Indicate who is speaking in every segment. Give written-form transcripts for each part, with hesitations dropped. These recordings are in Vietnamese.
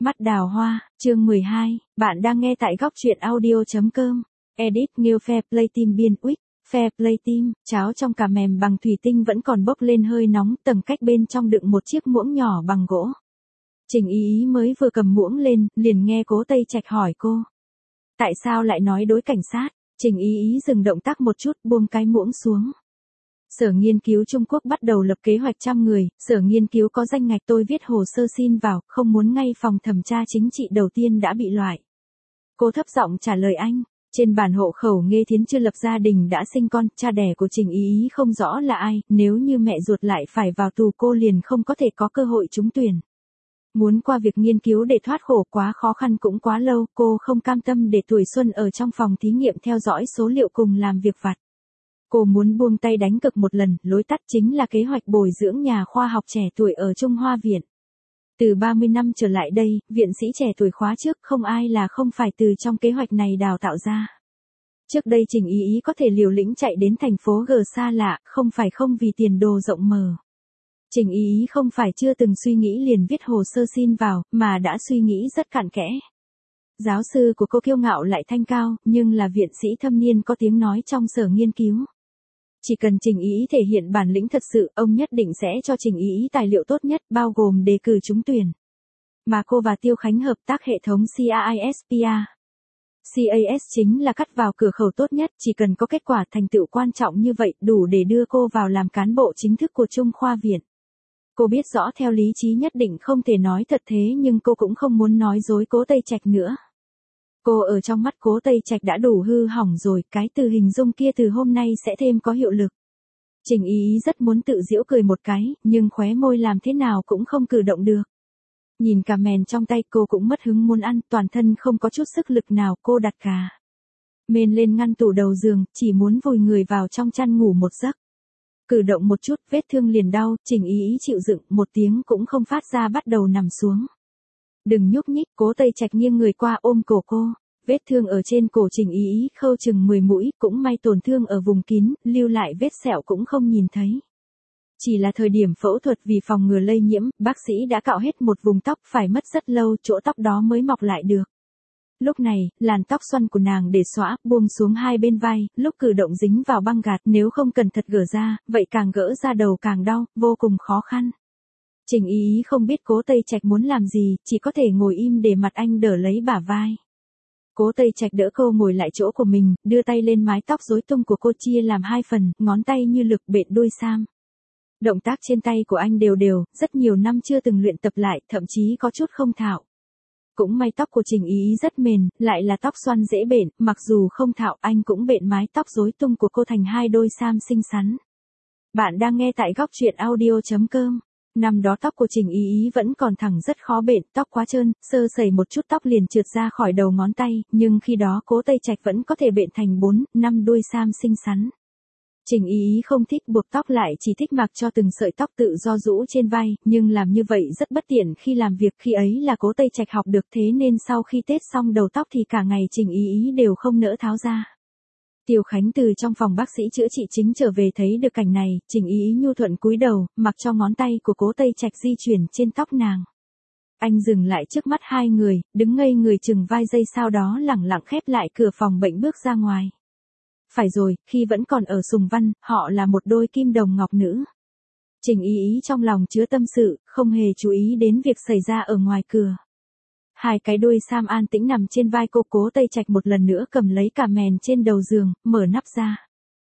Speaker 1: Mắt đào hoa, chương 12, bạn đang nghe tại góc truyện audio.com. Edit New Fair Play Team biên Uy, Fair Play Team, cháo trong cà mềm bằng thủy tinh vẫn còn bốc lên hơi nóng, tầng cách bên trong đựng một chiếc muỗng nhỏ bằng gỗ. Trình Ý mới vừa cầm muỗng lên, liền nghe Cố Tây Trạch hỏi cô. Tại sao lại nói đối cảnh sát? Trình Ý dừng động tác một chút, buông cái muỗng xuống. Sở nghiên cứu Trung Quốc bắt đầu lập kế hoạch 100 người, sở nghiên cứu có danh ngạch, tôi viết hồ sơ xin vào, không muốn ngay phòng thẩm tra chính trị đầu tiên đã bị loại. Cô thấp giọng trả lời anh, trên bản hộ khẩu Nghê Thiến chưa lập gia đình đã sinh con, cha đẻ của Trình Ý không rõ là ai, nếu như mẹ ruột lại phải vào tù cô liền không có thể có cơ hội trúng tuyển. Muốn qua việc nghiên cứu để thoát khổ quá khó khăn cũng quá lâu, cô không cam tâm để tuổi xuân ở trong phòng thí nghiệm theo dõi số liệu cùng làm việc vặt. Cô muốn buông tay đánh cược một lần, lối tắt chính là kế hoạch bồi dưỡng nhà khoa học trẻ tuổi ở Trung Hoa Viện. Từ 30 năm trở lại đây, viện sĩ trẻ tuổi khóa trước không ai là không phải từ trong kế hoạch này đào tạo ra. Trước đây Trình Ý có thể liều lĩnh chạy đến thành phố G xa lạ, không phải không vì tiền đồ rộng mở. Trình Ý không phải chưa từng suy nghĩ liền viết hồ sơ xin vào, mà đã suy nghĩ rất cặn kẽ. Giáo sư của cô kiêu ngạo lại thanh cao, nhưng là viện sĩ thâm niên có tiếng nói trong sở nghiên cứu. Chỉ cần Trình Ý thể hiện bản lĩnh thật sự, ông nhất định sẽ cho Trình Ý tài liệu tốt nhất, bao gồm đề cử trúng tuyển. Mà cô và Tiêu Khánh hợp tác hệ thống CAISPA. CAS chính là cắt vào cửa khẩu tốt nhất, chỉ cần có kết quả thành tựu quan trọng như vậy, đủ để đưa cô vào làm cán bộ chính thức của Trung Khoa Viện. Cô biết rõ theo lý trí nhất định không thể nói thật thế nhưng cô cũng không muốn nói dối Cố Tây Trạch nữa. Cô ở trong mắt Cố Tây Trạch đã đủ hư hỏng rồi, cái từ hình dung kia từ hôm nay sẽ thêm có hiệu lực. Trình Ý rất muốn tự giễu cười một cái, nhưng khóe môi làm thế nào cũng không cử động được. Nhìn cà mèn trong tay cô cũng mất hứng muốn ăn, toàn thân không có chút sức lực nào, cô đặt cà mền lên ngăn tủ đầu giường, chỉ muốn vùi người vào trong chăn ngủ một giấc. Cử động một chút, vết thương liền đau, Trình Ý chịu đựng, một tiếng cũng không phát ra bắt đầu nằm xuống. Đừng nhúc nhích, Cố Tây Trạch nghiêng người qua ôm cổ cô. Vết thương ở trên cổ Trình Ý khâu chừng 10 mũi, cũng may tổn thương ở vùng kín, lưu lại vết sẹo cũng không nhìn thấy. Chỉ là thời điểm phẫu thuật vì phòng ngừa lây nhiễm, bác sĩ đã cạo hết một vùng tóc, phải mất rất lâu chỗ tóc đó mới mọc lại được. Lúc này, làn tóc xoăn của nàng để xõa, buông xuống hai bên vai, lúc cử động dính vào băng gạt, nếu không cẩn thận gỡ ra, vậy càng gỡ ra đầu càng đau, vô cùng khó khăn. Trình Ý không biết Cố Tây Trạch muốn làm gì, chỉ có thể ngồi im để mặt anh đỡ lấy bả vai. Cố Tây Trạch đỡ cô ngồi lại chỗ của mình, đưa tay lên mái tóc rối tung của cô chia làm hai phần, ngón tay như lực bện đuôi sam. Động tác trên tay của anh đều đều, rất nhiều năm chưa từng luyện tập lại, thậm chí có chút không thạo. Cũng may tóc của Trình Ý rất mềm, lại là tóc xoăn dễ bện, mặc dù không thạo anh cũng bện mái tóc rối tung của cô thành hai đôi sam xinh xắn. Bạn đang nghe tại góc truyện audio.com. Năm đó tóc của Trình Ý vẫn còn thẳng rất khó bện, tóc quá trơn, sơ sẩy một chút tóc liền trượt ra khỏi đầu ngón tay, nhưng khi đó Cố Tây Trạch vẫn có thể bện thành 4, 5 đuôi sam xinh xắn. Trình Ý không thích buộc tóc lại, chỉ thích mặc cho từng sợi tóc tự do rũ trên vai, nhưng làm như vậy rất bất tiện khi làm việc, khi ấy là Cố Tây Trạch học được thế nên sau khi tết xong đầu tóc thì cả ngày Trình Ý đều không nỡ tháo ra. Tiêu Khánh từ trong phòng bác sĩ chữa trị chính trở về thấy được cảnh này, Trình Ý nhu thuận cúi đầu, mặc cho ngón tay của Cố Tây Trạch di chuyển trên tóc nàng. Anh dừng lại trước mắt hai người, đứng ngây người chừng vài giây sau đó lẳng lặng khép lại cửa phòng bệnh bước ra ngoài. Phải rồi, khi vẫn còn ở Sùng Văn, họ là một đôi kim đồng ngọc nữ. Trình Ý trong lòng chứa tâm sự, không hề chú ý đến việc xảy ra ở ngoài cửa. Hai cái đuôi sam an tĩnh nằm trên vai cô. Cố Tây Trạch một lần nữa cầm lấy cà mèn trên đầu giường, mở nắp ra.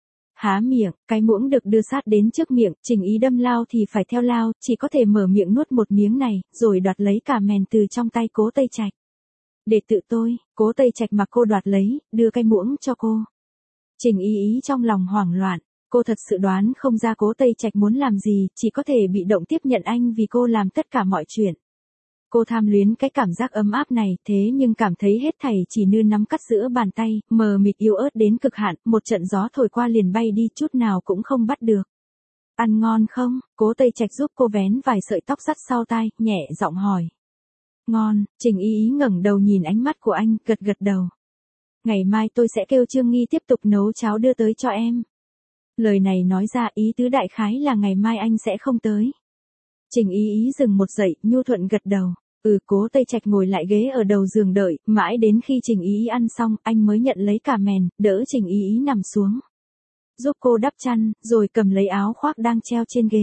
Speaker 1: Há miệng, cái muỗng được đưa sát đến trước miệng, Trình Ý đâm lao thì phải theo lao, chỉ có thể mở miệng nuốt một miếng này, rồi đoạt lấy cà mèn từ trong tay Cố Tây Trạch. Để tự tôi, Cố Tây Trạch mặc cô đoạt lấy, đưa cái muỗng cho cô. Trình Ý trong lòng hoảng loạn, cô thật sự đoán không ra Cố Tây Trạch muốn làm gì, chỉ có thể bị động tiếp nhận anh vì cô làm tất cả mọi chuyện. Cô tham luyến cái cảm giác ấm áp này, thế nhưng cảm thấy hết thảy chỉ như nắm cắt giữa bàn tay, mờ mịt yếu ớt đến cực hạn, một trận gió thổi qua liền bay đi, chút nào cũng không bắt được. Ăn ngon không? Cố Tây Trạch giúp cô vén vài sợi tóc dắt sau tai, nhẹ giọng hỏi. Ngon, Trình Ý ngẩng đầu nhìn ánh mắt của anh, gật gật đầu. Ngày mai tôi sẽ kêu Trương Nghi tiếp tục nấu cháo đưa tới cho em. Lời này nói ra ý tứ đại khái là ngày mai anh sẽ không tới. Trình Ý dừng một giây, nhu thuận gật đầu. Cố Tây Trạch ngồi lại ghế ở đầu giường đợi, mãi đến khi Trình Ý Ý ăn xong, anh mới nhận lấy cà mền, đỡ Trình Ý Ý nằm xuống. Giúp cô đắp chăn, rồi cầm lấy áo khoác đang treo trên ghế.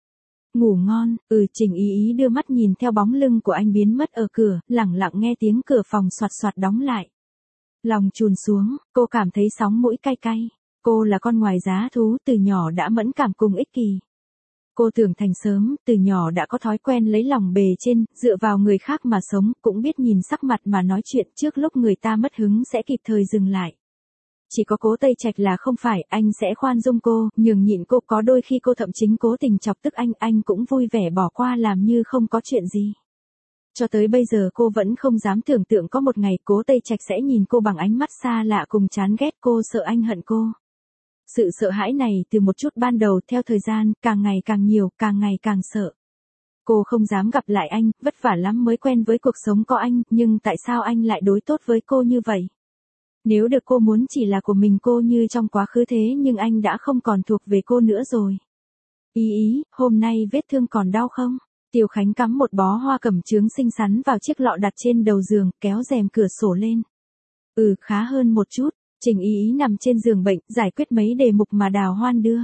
Speaker 1: Ngủ ngon. Trình Ý Ý đưa mắt nhìn theo bóng lưng của anh biến mất ở cửa, lẳng lặng nghe tiếng cửa phòng xoạt xoạt đóng lại. Lòng chùn xuống, cô cảm thấy sóng mũi cay cay. Cô là con ngoài giá thú, từ nhỏ đã mẫn cảm cùng ích kỷ. Cô trưởng thành sớm, từ nhỏ đã có thói quen lấy lòng bề trên, dựa vào người khác mà sống, cũng biết nhìn sắc mặt mà nói chuyện, trước lúc người ta mất hứng sẽ kịp thời dừng lại. Chỉ có Cố Tây Trạch là không phải, anh sẽ khoan dung cô, nhường nhịn cô, có đôi khi cô thậm chí cố tình chọc tức anh cũng vui vẻ bỏ qua làm như không có chuyện gì. Cho tới bây giờ cô vẫn không dám tưởng tượng có một ngày Cố Tây Trạch sẽ nhìn cô bằng ánh mắt xa lạ cùng chán ghét, cô sợ anh hận cô. Sự sợ hãi này từ một chút ban đầu theo thời gian, càng ngày càng nhiều, càng ngày càng sợ. Cô không dám gặp lại anh, vất vả lắm mới quen với cuộc sống có anh, nhưng tại sao anh lại đối tốt với cô như vậy? Nếu được cô muốn chỉ là của mình cô như trong quá khứ thế nhưng anh đã không còn thuộc về cô nữa rồi. Ý Ý, hôm nay vết thương còn đau không? Tiêu Khánh cắm một bó hoa cẩm chướng xinh xắn vào chiếc lọ đặt trên đầu giường, kéo rèm cửa sổ lên. Khá hơn một chút. Trình Ý Ý nằm trên giường bệnh, giải quyết mấy đề mục mà Đào Hoan đưa.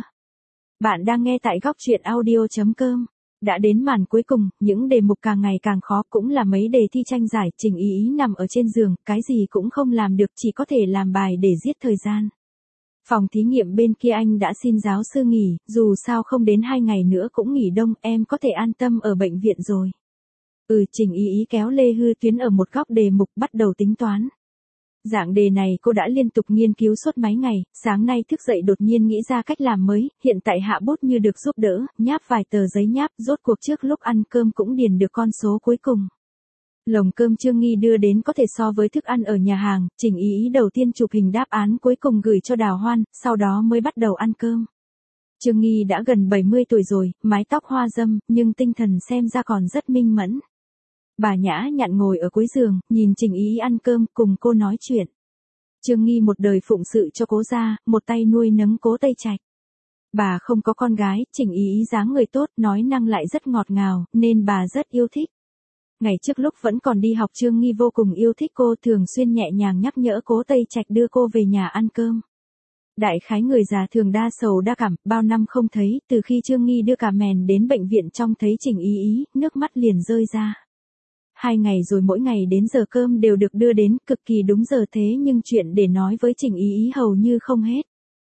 Speaker 1: Bạn đang nghe tại góc truyện audio.com. Đã đến màn cuối cùng, những đề mục càng ngày càng khó, cũng là mấy đề thi tranh giải. Trình Ý Ý nằm ở trên giường, cái gì cũng không làm được, chỉ có thể làm bài để giết thời gian. Phòng thí nghiệm bên kia anh đã xin giáo sư nghỉ, dù sao không đến 2 ngày nữa cũng nghỉ đông, em có thể an tâm ở bệnh viện rồi. Trình Ý Ý kéo Lê Hư Tuyến ở một góc đề mục bắt đầu tính toán. Dạng đề này cô đã liên tục nghiên cứu suốt mấy ngày, sáng nay thức dậy đột nhiên nghĩ ra cách làm mới, hiện tại hạ bút như được giúp đỡ, nháp vài tờ giấy nháp, rốt cuộc trước lúc ăn cơm cũng điền được con số cuối cùng. Lồng cơm Trương Nghi đưa đến có thể so với thức ăn ở nhà hàng, Trình Ý Ý đầu tiên chụp hình đáp án cuối cùng gửi cho Đào Hoan, sau đó mới bắt đầu ăn cơm. Trương Nghi đã gần 70 tuổi rồi, mái tóc hoa râm, nhưng tinh thần xem ra còn rất minh mẫn. Bà nhã nhặn ngồi ở cuối giường, nhìn Trình Ý Ý ăn cơm, cùng cô nói chuyện. Trương Nghi một đời phụng sự cho Cố gia, một tay nuôi nấng Cố Tây Trạch. Bà không có con gái, Trình Ý Ý dáng người tốt, nói năng lại rất ngọt ngào, nên bà rất yêu thích. Ngày trước lúc vẫn còn đi học Trương Nghi vô cùng yêu thích cô, thường xuyên nhẹ nhàng nhắc nhở Cố Tây Trạch đưa cô về nhà ăn cơm. Đại khái người già thường đa sầu đa cảm, bao năm không thấy, từ khi Trương Nghi đưa cả mèn đến bệnh viện trông thấy Trình Ý Ý, nước mắt liền rơi ra. 2 ngày rồi mỗi ngày đến giờ cơm đều được đưa đến, cực kỳ đúng giờ thế nhưng chuyện để nói với Trình Ý Ý hầu như không hết.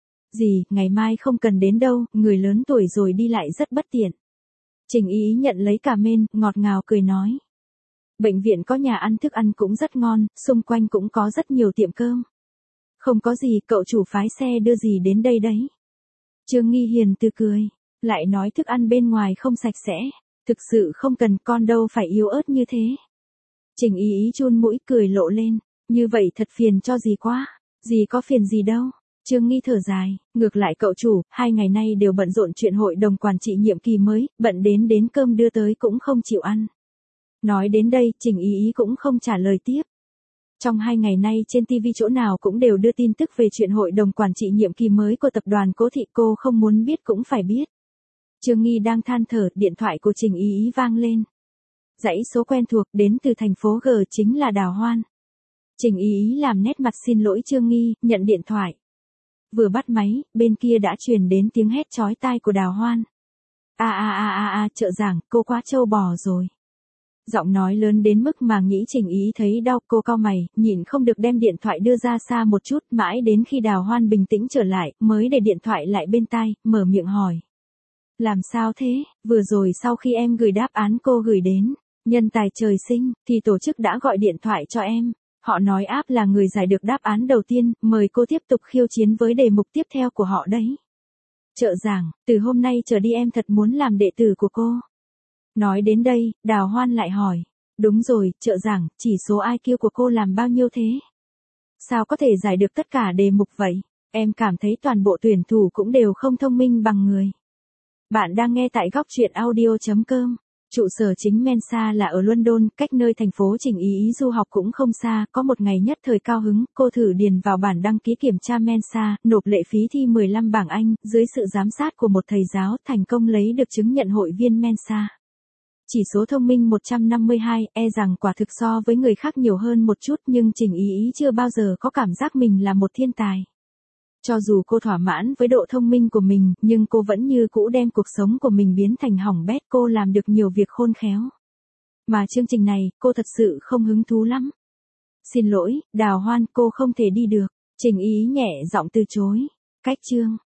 Speaker 1: Ngày mai không cần đến đâu, người lớn tuổi rồi đi lại rất bất tiện. Trình Ý Ý nhận lấy cà mên, ngọt ngào cười nói. Bệnh viện có nhà ăn thức ăn cũng rất ngon, xung quanh cũng có rất nhiều tiệm cơm. Không có gì, cậu chủ phái xe đưa gì đến đây đấy. Trương Nghi hiền từ cười, lại nói thức ăn bên ngoài không sạch sẽ. Thực sự không cần, con đâu phải yếu ớt như thế. Trình Ý Ý chun mũi cười lộ lên, như vậy thật phiền cho dì quá. Dì có phiền gì đâu. Trương Nghi thở dài, ngược lại cậu chủ, 2 ngày nay đều bận rộn chuyện hội đồng quản trị nhiệm kỳ mới, bận đến cơm đưa tới cũng không chịu ăn. Nói đến đây, Trình Ý Ý cũng không trả lời tiếp. Trong 2 ngày nay trên TV chỗ nào cũng đều đưa tin tức về chuyện hội đồng quản trị nhiệm kỳ mới của tập đoàn Cố Thị, cô không muốn biết cũng phải biết. Trương Nghi đang than thở, điện thoại của Trình Ý Ý vang lên. Dãy số quen thuộc đến từ thành phố G chính là Đào Hoan. Trình Ý Ý làm nét mặt xin lỗi Trương Nghi, nhận điện thoại. Vừa bắt máy, bên kia đã truyền đến tiếng hét chói tai của Đào Hoan. Trợ giảng, cô quá trâu bò rồi. Giọng nói lớn đến mức mà nghĩ Trình Ý thấy đau, cô cau mày, nhịn không được đem điện thoại đưa ra xa một chút, mãi đến khi Đào Hoan bình tĩnh trở lại, mới để điện thoại lại bên tai, mở miệng hỏi. Làm sao thế, vừa rồi sau khi em gửi đáp án cô gửi đến, nhân tài trời sinh, thì tổ chức đã gọi điện thoại cho em. Họ nói áp là người giải được đáp án đầu tiên, mời cô tiếp tục khiêu chiến với đề mục tiếp theo của họ đấy. Trợ giảng, từ hôm nay trở đi em thật muốn làm đệ tử của cô. Nói đến đây, Đào Hoan lại hỏi. Đúng rồi, trợ giảng, chỉ số IQ của cô làm bao nhiêu thế? Sao có thể giải được tất cả đề mục vậy? Em cảm thấy toàn bộ tuyển thủ cũng đều không thông minh bằng người. Bạn đang nghe tại góc truyện audio.com. Trụ sở chính Mensa là ở London, cách nơi thành phố Trình Ý Ý du học cũng không xa. Có một ngày nhất thời cao hứng, cô thử điền vào bản đăng ký kiểm tra Mensa, nộp lệ phí thi 15 bảng Anh, dưới sự giám sát của một thầy giáo, thành công lấy được chứng nhận hội viên Mensa. Chỉ số thông minh 152, e rằng quả thực so với người khác nhiều hơn một chút, nhưng Trình Ý Ý chưa bao giờ có cảm giác mình là một thiên tài. Cho dù cô thỏa mãn với độ thông minh của mình, nhưng cô vẫn như cũ đem cuộc sống của mình biến thành hỏng bét, cô làm được nhiều việc khôn khéo. Mà chương trình này, cô thật sự không hứng thú lắm. Xin lỗi, Đào Hoan, cô không thể đi được. Trình Ý nhẹ giọng từ chối. Cách chương.